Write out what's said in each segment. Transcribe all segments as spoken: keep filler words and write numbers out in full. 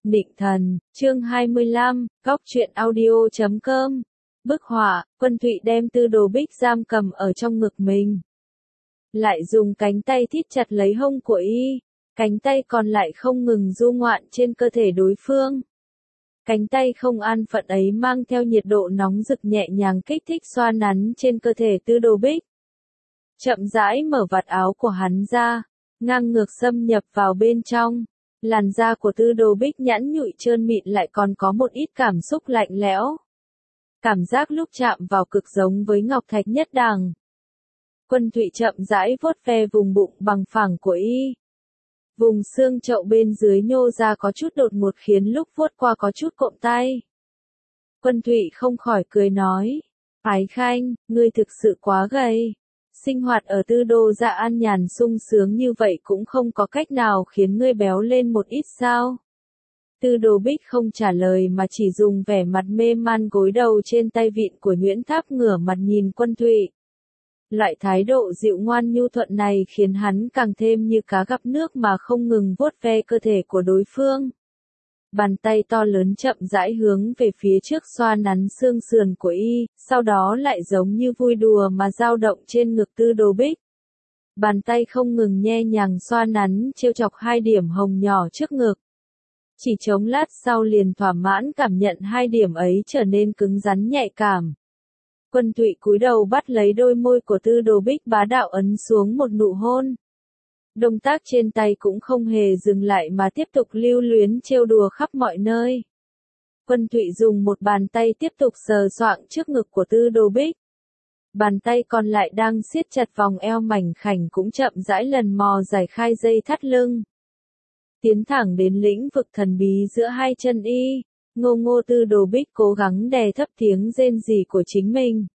Định thần, chương hai mươi lăm, góc truyện audio chấm com. Bức họa, Quân Thụy đem Tư Đồ Bích giam cầm ở trong ngực mình. Lại dùng cánh tay thít chặt lấy hông của y, cánh tay còn lại không ngừng du ngoạn trên cơ thể đối phương. Cánh tay không an phận ấy mang theo nhiệt độ nóng rực nhẹ nhàng kích thích xoa nắn trên cơ thể Tư Đồ Bích. Chậm rãi mở vạt áo của hắn ra, ngang ngược xâm nhập vào bên trong. Làn da của Tư Đồ Bích nhẵn nhụi trơn mịn lại còn có một ít cảm xúc lạnh lẽo. Cảm giác lúc chạm vào cực giống với ngọc thạch nhất đẳng. Quân Thụy chậm rãi vuốt ve vùng bụng bằng phẳng của y. Vùng xương chậu bên dưới nhô ra có chút đột ngột khiến lúc vuốt qua có chút cộm tay. Quân Thụy không khỏi cười nói, Ái Khanh, ngươi thực sự quá gầy. Sinh hoạt ở Tư Đô Dạ an nhàn sung sướng như vậy cũng không có cách nào khiến ngươi béo lên một ít sao? Tư Đồ Bích không trả lời mà chỉ dùng vẻ mặt mê man gối đầu trên tay vịn của Nhuyễn Tháp ngửa mặt nhìn Quân Thụy. Loại thái độ dịu ngoan nhu thuận này khiến hắn càng thêm như cá gặp nước mà không ngừng vuốt ve cơ thể của đối phương. Bàn tay to lớn chậm rãi hướng về phía trước xoa nắn xương sườn của y, sau đó lại giống như vui đùa mà dao động trên ngực Tư Đồ Bích. Bàn tay không ngừng nhe nhàng xoa nắn trêu chọc hai điểm hồng nhỏ trước ngực. Chỉ trống lát sau liền thỏa mãn cảm nhận hai điểm ấy trở nên cứng rắn nhạy cảm. Quân Thụy cúi đầu bắt lấy đôi môi của Tư Đồ Bích bá đạo ấn xuống một nụ hôn. Động tác trên tay cũng không hề dừng lại mà tiếp tục lưu luyến trêu đùa khắp mọi nơi. Quân Thụy dùng một bàn tay tiếp tục sờ soạng trước ngực của Tư Đồ Bích. Bàn tay còn lại đang siết chặt vòng eo mảnh khảnh cũng chậm rãi lần mò giải khai dây thắt lưng. Tiến thẳng đến lĩnh vực thần bí giữa hai chân y, ngô ngô Tư Đồ Bích cố gắng đè thấp tiếng rên rỉ của chính mình.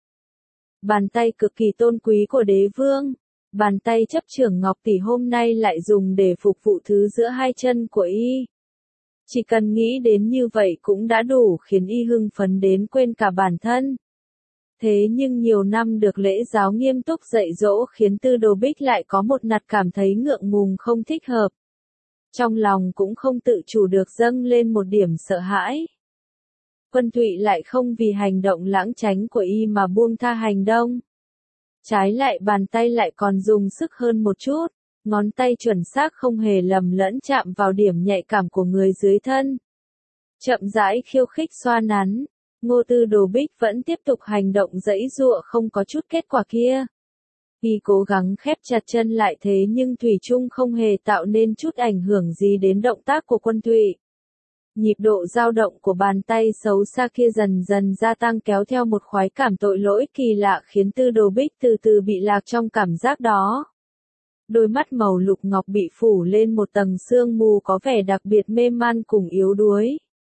Bàn tay cực kỳ tôn quý của đế vương. Bàn tay chấp trưởng ngọc tỷ hôm nay lại dùng để phục vụ thứ giữa hai chân của y. Chỉ cần nghĩ đến như vậy cũng đã đủ khiến y hưng phấn đến quên cả bản thân. Thế nhưng nhiều năm được lễ giáo nghiêm túc dạy dỗ khiến Tư Đồ Bích lại có một nặt cảm thấy ngượng ngùng không thích hợp. Trong lòng cũng không tự chủ được dâng lên một điểm sợ hãi. Quân Thụy lại không vì hành động lãng tránh của y mà buông tha hành động. Trái lại bàn tay lại còn dùng sức hơn một chút, ngón tay chuẩn xác không hề lầm lẫn chạm vào điểm nhạy cảm của người dưới thân. Chậm rãi khiêu khích xoa nắn, Ngô Tư Đồ Bích vẫn tiếp tục hành động giãy giụa không có chút kết quả kia. Y cố gắng khép chặt chân lại thế nhưng thủy chung không hề tạo nên chút ảnh hưởng gì đến động tác của Quân Thụy. Nhịp độ dao động của bàn tay xấu xa kia dần dần gia tăng kéo theo một khoái cảm tội lỗi kỳ lạ khiến Tư Đồ Bích từ từ bị lạc trong cảm giác đó. Đôi mắt màu lục ngọc bị phủ lên một tầng sương mù có vẻ đặc biệt mê man cùng yếu đuối.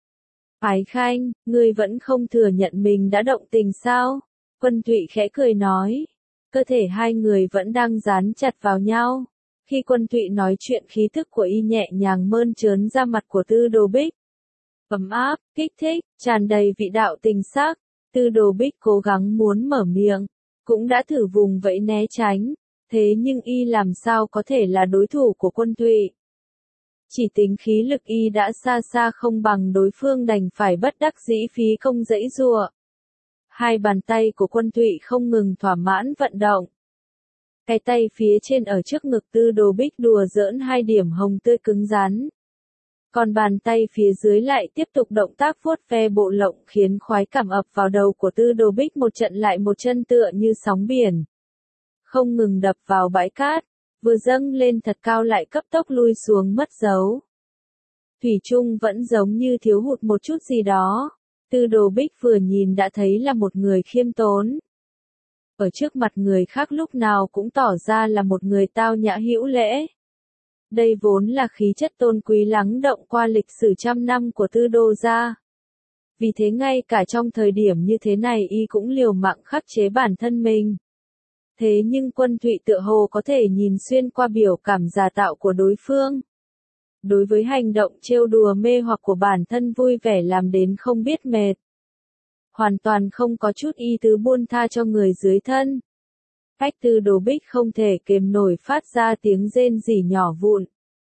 Ái Khanh, ngươi vẫn không thừa nhận mình đã động tình sao? Quân Thụy khẽ cười nói. Cơ thể hai người vẫn đang dán chặt vào nhau. Khi Quân Thụy nói chuyện khí thức của y nhẹ nhàng mơn trớn ra mặt của Tư Đồ Bích. Ấm áp, kích thích, tràn đầy vị đạo tình sắc. Tư Đồ Bích cố gắng muốn mở miệng, cũng đã thử vùng vẫy né tránh, thế nhưng y làm sao có thể là đối thủ của Quân Thụy. Chỉ tính khí lực y đã xa xa không bằng đối phương đành phải bất đắc dĩ phí công giãy giụa. Hai bàn tay của Quân Thụy không ngừng thỏa mãn vận động. Cái tay phía trên ở trước ngực Tư Đồ Bích đùa giỡn hai điểm hồng tươi cứng rắn. Còn bàn tay phía dưới lại tiếp tục động tác vuốt ve bộ lộng khiến khoái cảm ập vào đầu của Tư Đồ Bích một trận lại một chân tựa như sóng biển. Không ngừng đập vào bãi cát, vừa dâng lên thật cao lại cấp tốc lui xuống mất dấu. Thủy chung vẫn giống như thiếu hụt một chút gì đó. Tư Đồ Bích vừa nhìn đã thấy là một người khiêm tốn. Ở trước mặt người khác lúc nào cũng tỏ ra là một người tao nhã hữu lễ. Đây vốn là khí chất tôn quý lắng động qua lịch sử trăm năm của Tư Đô gia. Vì thế ngay cả trong thời điểm như thế này y cũng liều mạng khắc chế bản thân mình. Thế nhưng Quân Thụy tựa hồ có thể nhìn xuyên qua biểu cảm giả tạo của đối phương. Đối với hành động trêu đùa mê hoặc của bản thân vui vẻ làm đến không biết mệt. Hoàn toàn không có chút ý tứ buông tha cho người dưới thân. Cách Tư Đồ Bích không thể kềm nổi phát ra tiếng rên rỉ nhỏ vụn.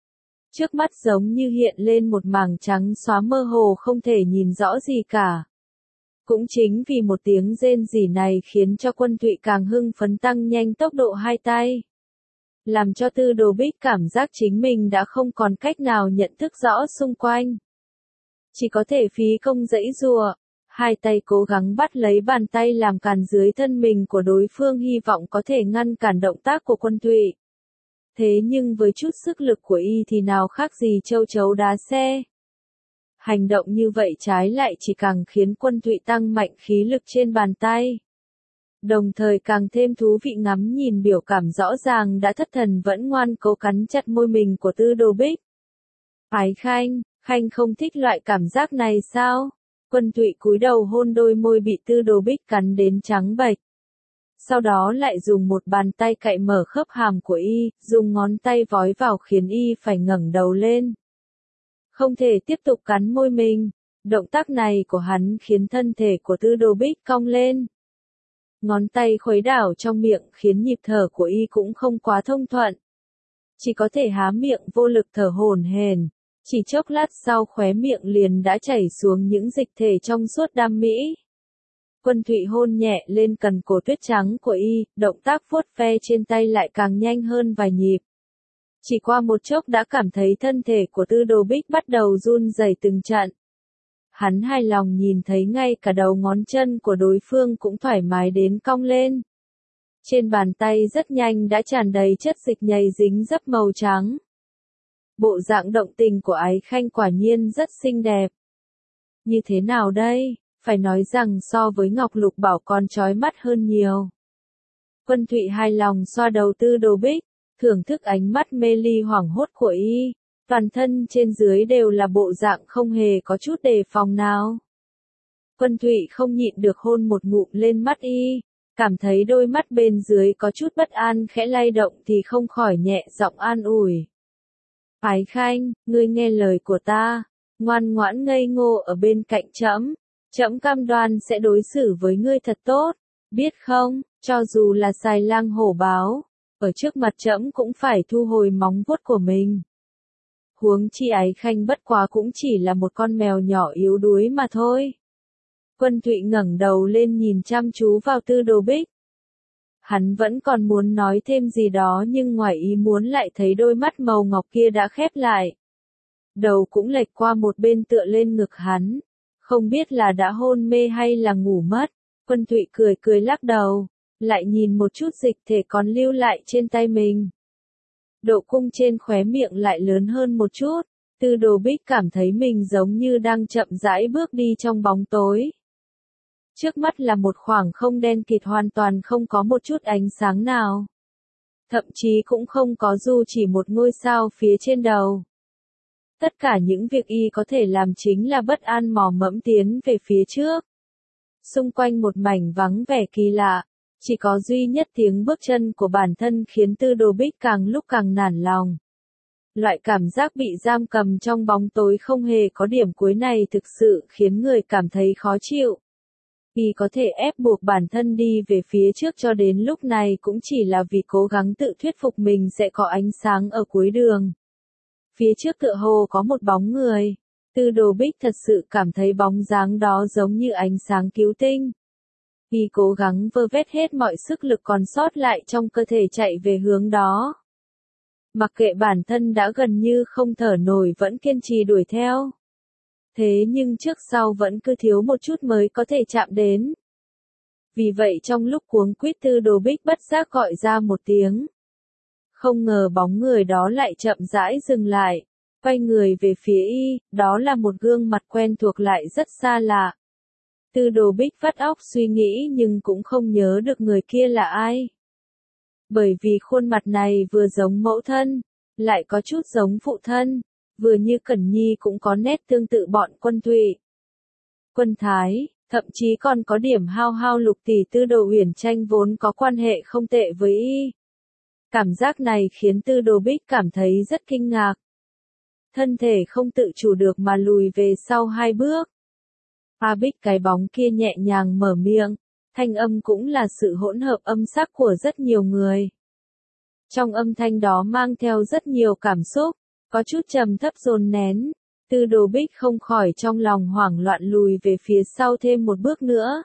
Trước mắt giống như hiện lên một mảng trắng xóa mơ hồ không thể nhìn rõ gì cả. Cũng chính vì một tiếng rên rỉ này khiến cho Quân Thụy càng hưng phấn tăng nhanh tốc độ hai tay. Làm cho Tư Đồ Bích cảm giác chính mình đã không còn cách nào nhận thức rõ xung quanh. Chỉ có thể phí công giãy giụa, hai tay cố gắng bắt lấy bàn tay làm cản dưới thân mình của đối phương hy vọng có thể ngăn cản động tác của Quân Thụy. Thế nhưng với chút sức lực của y thì nào khác gì châu chấu đá xe. Hành động như vậy trái lại chỉ càng khiến Quân Thụy tăng mạnh khí lực trên bàn tay. Đồng thời càng thêm thú vị ngắm nhìn biểu cảm rõ ràng đã thất thần vẫn ngoan cố cắn chặt môi mình của Tư Đồ Bích. Ái Khanh, Khanh không thích loại cảm giác này sao? Quân Thụy cúi đầu hôn đôi môi bị Tư Đồ Bích cắn đến trắng bệch. Sau đó lại dùng một bàn tay cạy mở khớp hàm của y, dùng ngón tay vói vào khiến y phải ngẩng đầu lên. Không thể tiếp tục cắn môi mình. Động tác này của hắn khiến thân thể của Tư Đồ Bích cong lên. Ngón tay khuấy đảo trong miệng khiến nhịp thở của y cũng không quá thông thuận. Chỉ có thể há miệng vô lực thở hổn hển. Chỉ chốc lát sau khóe miệng liền đã chảy xuống những dịch thể trong suốt đam mỹ. Quân Thụy hôn nhẹ lên cần cổ tuyết trắng của y, động tác vuốt ve trên tay lại càng nhanh hơn vài nhịp. Chỉ qua một chốc đã cảm thấy thân thể của Tư Đồ Bích bắt đầu run rẩy từng trận. Hắn hài lòng nhìn thấy ngay cả đầu ngón chân của đối phương cũng thoải mái đến cong lên. Trên bàn tay rất nhanh đã tràn đầy chất dịch nhầy dính dấp màu trắng. Bộ dạng động tình của Ái Khanh quả nhiên rất xinh đẹp. Như thế nào đây? Phải nói rằng so với Ngọc Lục Bảo còn chói mắt hơn nhiều. Quân Thụy hài lòng xoa đầu Tư Đồ Bích, thưởng thức ánh mắt mê ly hoảng hốt của y. Toàn thân trên dưới đều là bộ dạng không hề có chút đề phòng nào. Quân Thụy không nhịn được hôn một ngụm lên mắt y, cảm thấy đôi mắt bên dưới có chút bất an khẽ lay động thì không khỏi nhẹ giọng an ủi. Ái Khanh, ngươi nghe lời của ta, ngoan ngoãn ngây ngô ở bên cạnh trẫm, trẫm cam đoan sẽ đối xử với ngươi thật tốt, biết không, cho dù là xài lang hổ báo, ở trước mặt trẫm cũng phải thu hồi móng vuốt của mình. Huống chi Ái Khanh bất quá cũng chỉ là một con mèo nhỏ yếu đuối mà thôi. Quân Thụy ngẩng đầu lên nhìn chăm chú vào Tư Đồ Bích. Hắn vẫn còn muốn nói thêm gì đó nhưng ngoài ý muốn lại thấy đôi mắt màu ngọc kia đã khép lại. Đầu cũng lệch qua một bên tựa lên ngực hắn. Không biết là đã hôn mê hay là ngủ mất. Quân Thụy cười cười lắc đầu, lại nhìn một chút dịch thể còn lưu lại trên tay mình. Độ cung trên khóe miệng lại lớn hơn một chút. Tư Đồ Bích cảm thấy mình giống như đang chậm rãi bước đi trong bóng tối. Trước mắt là một khoảng không đen kịt hoàn toàn không có một chút ánh sáng nào. Thậm chí cũng không có dù chỉ một ngôi sao phía trên đầu. Tất cả những việc y có thể làm chính là bất an mò mẫm tiến về phía trước. Xung quanh một mảnh vắng vẻ kỳ lạ, chỉ có duy nhất tiếng bước chân của bản thân khiến Tư Đồ Bích càng lúc càng nản lòng. Loại cảm giác bị giam cầm trong bóng tối không hề có điểm cuối này thực sự khiến người cảm thấy khó chịu. Y có thể ép buộc bản thân đi về phía trước cho đến lúc này cũng chỉ là vì cố gắng tự thuyết phục mình sẽ có ánh sáng ở cuối đường. Phía trước tựa hồ có một bóng người. Tư Đồ Bích thật sự cảm thấy bóng dáng đó giống như ánh sáng cứu tinh. Y cố gắng vơ vét hết mọi sức lực còn sót lại trong cơ thể chạy về hướng đó. Mặc kệ bản thân đã gần như không thở nổi vẫn kiên trì đuổi theo. Thế nhưng trước sau vẫn cứ thiếu một chút mới có thể chạm đến. Vì vậy trong lúc cuống quýt Tư Đồ Bích bất giác gọi ra một tiếng. Không ngờ bóng người đó lại chậm rãi dừng lại, quay người về phía y, đó là một gương mặt quen thuộc lại rất xa lạ. Tư Đồ Bích vắt óc suy nghĩ nhưng cũng không nhớ được người kia là ai. Bởi vì khuôn mặt này vừa giống mẫu thân, lại có chút giống phụ thân. Vừa như Cẩn Nhi cũng có nét tương tự bọn Quân Thụy. Quân Thái, thậm chí còn có điểm hao hao Lục tỷ Tư Đồ Uyển Tranh vốn có quan hệ không tệ với y. Cảm giác này khiến Tư Đồ Bích cảm thấy rất kinh ngạc. Thân thể không tự chủ được mà lùi về sau hai bước. A Bích cái bóng kia nhẹ nhàng mở miệng, thanh âm cũng là sự hỗn hợp âm sắc của rất nhiều người. Trong âm thanh đó mang theo rất nhiều cảm xúc. Có chút trầm thấp dồn nén, Tư Đồ Bích không khỏi trong lòng hoảng loạn lùi về phía sau thêm một bước nữa.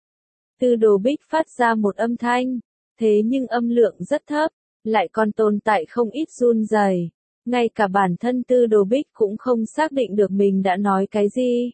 Tư Đồ Bích phát ra một âm thanh, thế nhưng âm lượng rất thấp, lại còn tồn tại không ít run rẩy. Ngay cả bản thân Tư Đồ Bích cũng không xác định được mình đã nói cái gì.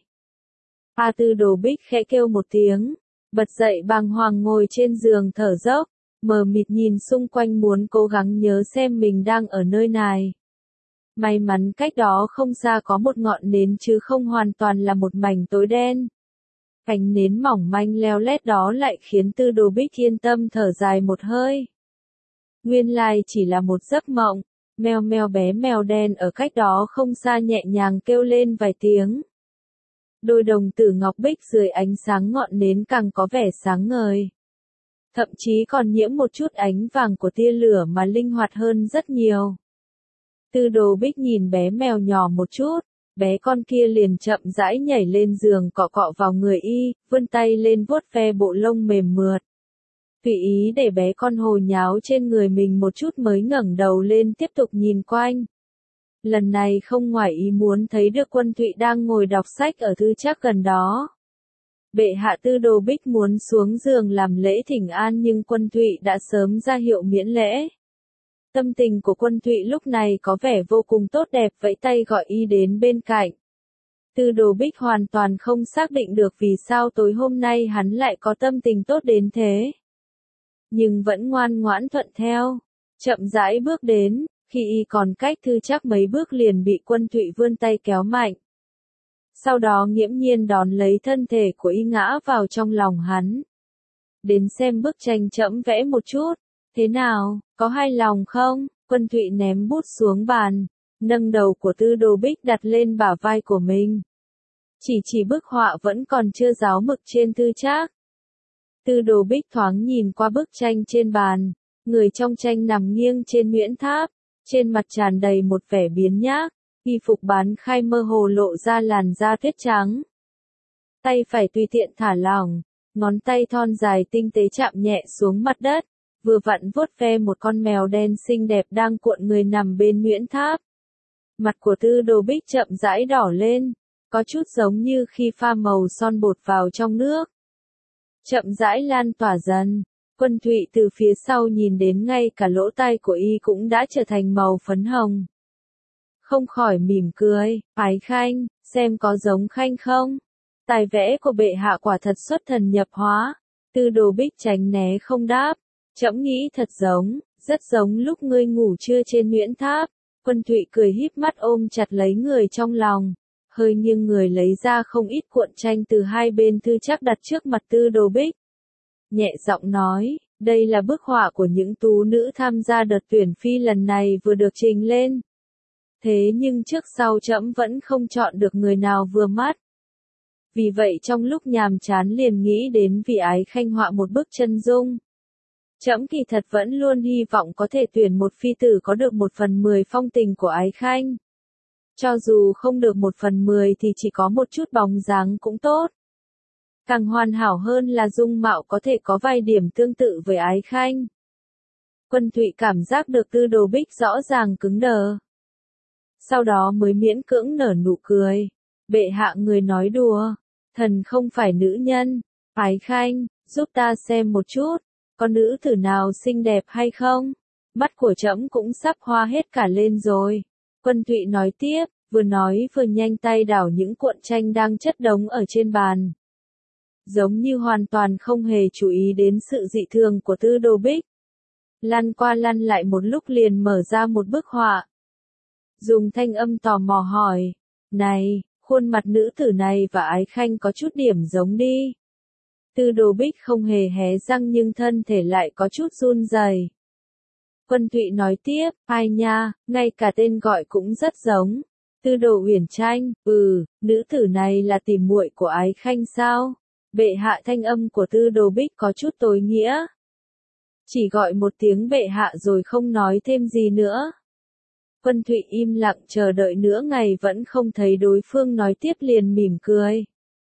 A Tư Đồ Bích khẽ kêu một tiếng, bật dậy bàng hoàng ngồi trên giường thở dốc, mờ mịt nhìn xung quanh muốn cố gắng nhớ xem mình đang ở nơi này. May mắn cách đó không xa có một ngọn nến chứ không hoàn toàn là một mảnh tối đen. Ánh nến mỏng manh leo lét đó lại khiến Tư Đồ Bích yên tâm thở dài một hơi. Nguyên lai chỉ là một giấc mộng, meo meo bé mèo đen ở cách đó không xa nhẹ nhàng kêu lên vài tiếng. Đôi đồng tử ngọc bích dưới ánh sáng ngọn nến càng có vẻ sáng ngời. Thậm chí còn nhiễm một chút ánh vàng của tia lửa mà linh hoạt hơn rất nhiều. Tư Đồ Bích nhìn bé mèo nhỏ một chút, bé con kia liền chậm rãi nhảy lên giường cọ cọ vào người y, vươn tay lên vuốt ve bộ lông mềm mượt. Tùy ý để bé con hồ nháo trên người mình một chút mới ngẩng đầu lên tiếp tục nhìn quanh. Lần này không ngoài ý muốn thấy được Quân Thụy đang ngồi đọc sách ở thư trác gần đó. Bệ hạ Tư Đồ Bích muốn xuống giường làm lễ thỉnh an nhưng Quân Thụy đã sớm ra hiệu miễn lễ. Tâm tình của Quân Thụy lúc này có vẻ vô cùng tốt đẹp, vẫy tay gọi y đến bên cạnh. Tư Đồ Bích hoàn toàn không xác định được vì sao tối hôm nay hắn lại có tâm tình tốt đến thế. Nhưng vẫn ngoan ngoãn thuận theo, chậm rãi bước đến, khi y còn cách thư trác mấy bước liền bị Quân Thụy vươn tay kéo mạnh. Sau đó nghiễm nhiên đón lấy thân thể của y ngã vào trong lòng hắn. Đến xem bức tranh trẫm vẽ một chút, thế nào, có hài lòng không? Quân Thụy ném bút xuống bàn, nâng đầu của Tư Đồ Bích đặt lên bả vai của mình. Chỉ chỉ bức họa vẫn còn chưa ráo mực trên thư trác. Tư Đồ Bích thoáng nhìn qua bức tranh trên bàn, người trong tranh nằm nghiêng trên nhuyễn tháp, trên mặt tràn đầy một vẻ biếng nhác, y phục bán khai mơ hồ lộ ra làn da tuyết trắng. Tay phải tùy tiện thả lỏng, ngón tay thon dài tinh tế chạm nhẹ xuống mặt đất, vừa vặn vuốt ve một con mèo đen xinh đẹp đang cuộn người nằm bên nhuyễn tháp. Mặt của Tư Đồ Bích chậm rãi đỏ lên, có chút giống như khi pha màu son bột vào trong nước. Chậm rãi lan tỏa dần, Quân Thụy từ phía sau nhìn đến ngay cả lỗ tai của y cũng đã trở thành màu phấn hồng. Không khỏi mỉm cười, Ái Khanh, xem có giống Khanh không? Tài vẽ của bệ hạ quả thật xuất thần nhập hóa. Tư Đồ Bích tránh né không đáp, trẫm nghĩ thật giống, rất giống lúc ngươi ngủ trưa trên nhuyễn tháp. Quân Thụy cười híp mắt ôm chặt lấy người trong lòng, hơi nghiêng người lấy ra không ít cuộn tranh từ hai bên thư trác đặt trước mặt Tư Đồ Bích. Nhẹ giọng nói, đây là bức họa của những tú nữ tham gia đợt tuyển phi lần này vừa được trình lên. Thế nhưng trước sau trẫm vẫn không chọn được người nào vừa mắt. Vì vậy trong lúc nhàm chán liền nghĩ đến vì Ái Khanh họa một bức chân dung. Trẫm kỳ thật vẫn luôn hy vọng có thể tuyển một phi tử có được một phần mười phong tình của Ái Khanh. Cho dù không được một phần mười thì chỉ có một chút bóng dáng cũng tốt. Càng hoàn hảo hơn là dung mạo có thể có vài điểm tương tự với Ái Khanh. Quân Thụy cảm giác được Tư Đồ Bích rõ ràng cứng đờ. Sau đó mới miễn cưỡng nở nụ cười. Bệ hạ người nói đùa, thần không phải nữ nhân. Ái Khanh, giúp ta xem một chút, có nữ tử nào xinh đẹp hay không? Mắt của trẫm cũng sắp hoa hết cả lên rồi. Quân Thụy nói tiếp, vừa nói vừa nhanh tay đảo những cuộn tranh đang chất đống ở trên bàn. Giống như hoàn toàn không hề chú ý đến sự dị thường của Tư Đồ Bích. Lăn qua lăn lại một lúc liền mở ra một bức họa. Dùng thanh âm tò mò hỏi, này, khuôn mặt nữ tử này và Ái Khanh có chút điểm giống đi. Tư Đồ Bích không hề hé răng nhưng thân thể lại có chút run rẩy. Quân Thụy nói tiếp, ai nha, ngay cả tên gọi cũng rất giống. Tư Đồ Uyển Tranh, ừ, nữ tử này là tỷ muội của Ái Khanh sao? Bệ hạ. Thanh âm của Tư Đồ Bích có chút tối nghĩa. Chỉ gọi một tiếng bệ hạ rồi không nói thêm gì nữa. Quân Thụy im lặng chờ đợi nửa ngày vẫn không thấy đối phương nói tiếp liền mỉm cười.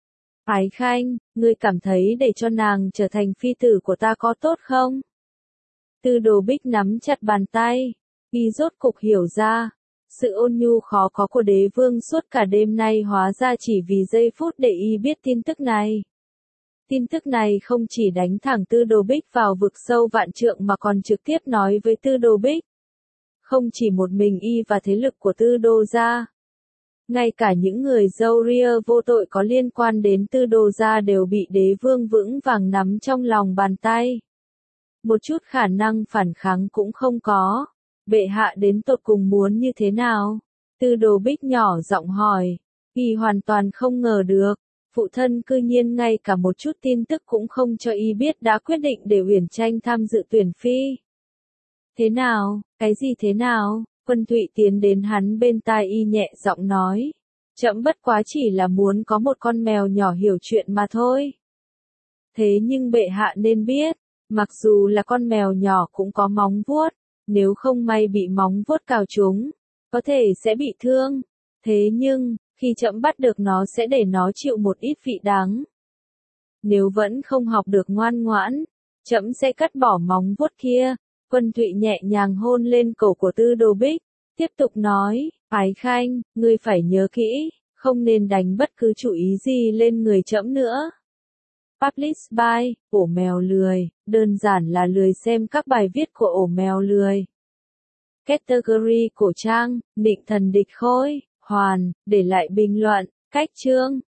Ái Khanh, ngươi cảm thấy để cho nàng trở thành phi tử của ta có tốt không? Tư Đồ Bích nắm chặt bàn tay, y rốt cục hiểu ra, Sự ôn nhu khó có của đế vương suốt cả đêm nay hóa ra chỉ vì giây phút để y biết tin tức này. Tin tức này không chỉ đánh thẳng Tư Đồ Bích vào vực sâu vạn trượng mà còn trực tiếp nói với Tư Đồ Bích. Không chỉ một mình y và thế lực của Tư Đồ gia. Ngay cả những người râu ria vô tội có liên quan đến Tư Đồ gia đều bị đế vương vững vàng nắm trong lòng bàn tay. Một chút khả năng phản kháng cũng không có. Bệ hạ đến tột cùng muốn như thế nào? Tư Đồ Bích nhỏ giọng hỏi. Y hoàn toàn không ngờ được. Phụ thân cư nhiên ngay cả một chút tin tức cũng không cho y biết đã quyết định để Uyển Tranh tham dự tuyển phi. Thế nào? Cái gì thế nào? Quân Thụy tiến đến hắn bên tai y nhẹ giọng nói. Trẫm bất quá chỉ là muốn có một con mèo nhỏ hiểu chuyện mà thôi. Thế nhưng bệ hạ nên biết, mặc dù là con mèo nhỏ cũng có móng vuốt, nếu không may bị móng vuốt cào trúng, có thể sẽ bị thương. Thế nhưng, khi trẫm bắt được nó sẽ để nó chịu một ít vị đắng. Nếu vẫn không học được ngoan ngoãn, trẫm sẽ cắt bỏ móng vuốt kia. Quân Thụy nhẹ nhàng hôn lên cổ của Tư Đồ Bích, tiếp tục nói, Ái Khanh, ngươi phải nhớ kỹ, không nên đánh bất cứ chủ ý gì lên người trẫm nữa. Publish by, ổ mèo lười, đơn giản là lười xem các bài viết của ổ mèo lười. Category cổ trang, định thần địch khôi, hoàn, để lại bình luận, cách chương.